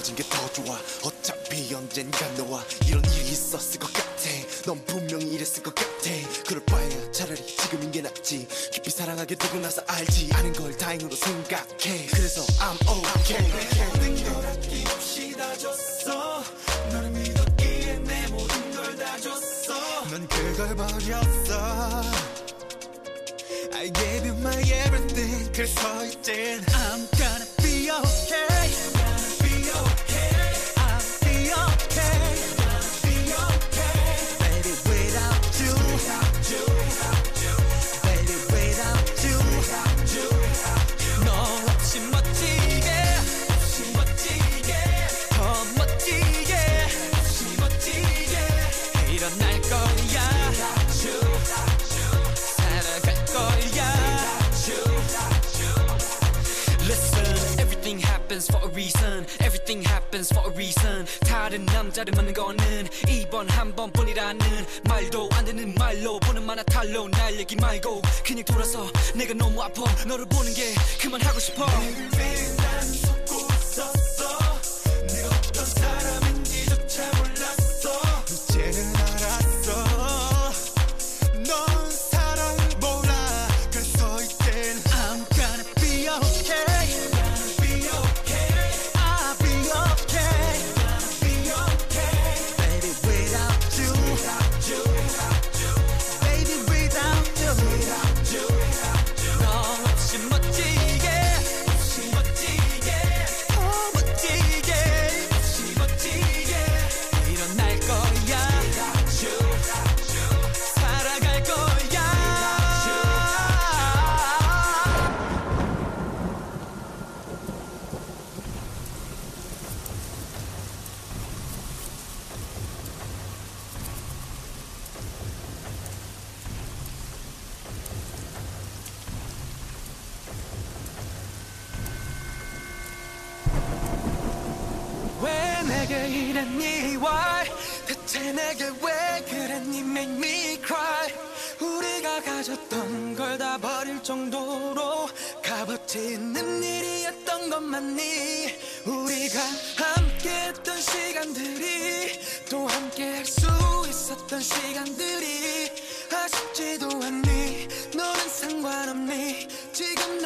헤어진 게 더 좋아. 어차피 언젠가 너와 이런 일이 있었을 것 같아. 넌 분명히 이랬을 것 같아. 그럴 바에야 차라리 지금인 게 낫지. 깊이 사랑하게 되고 나서 알지. 아는 걸 다행으로 생각해. 그래서 I'm okay. 모든 걸 아낌없이 다 줬어. 너를 믿었기에 내 모든 걸 다 줬어. 넌 그걸 버렸어. I gave you my everything. 그래서 이젠 I'm gonna be okay. Gonna be okay. I'll be okay. Gonna be okay. Baby without you. Without you. Without you. Baby without you. Without you. Without you. 너 없이 멋지게. 없이 멋지게. 더 멋지게. 없이 멋지게. 일어날 거야. Without you. Without you. 살아갈 거야. Listen, everything happens for a reason. Everything happens for a reason. 다른 남자를 만난 거는 이번 한 번뿐이라는 말도 안 되는 말로 보는 만화 탈로 날 얘기 말고 그냥 돌아서 내가 너무 아파 너를 보는 게 그만하고 싶어. 매일매일 난 속고 있었어. 네가 어떤 사람인지조차 몰랐어. 이제는 알았어. 넌 사랑을 몰라. 그래서 이젠 I'm gonna be okay. Gonna be okay. I'll be okay. Gonna be okay. Baby without you. Without you. Without you. Baby without you. Without you. Without you. 너 없이 멋지게. 없이 멋지게. 더 멋지게. 없이 멋지게. 일어날 거야. Without you. Without you. 살아갈 거야. 왜 내게 이랬니 why 대체 내게 왜 그랬니 make me cry. 우리가 가졌던 걸 다 버릴 정도로 값어치 있는 일이었던 것 맞니. 우리가 함께했던 시간들이 또 함께 할 수 있었던 시간들이 아쉽지도 않니. 너는 상관없니. 지금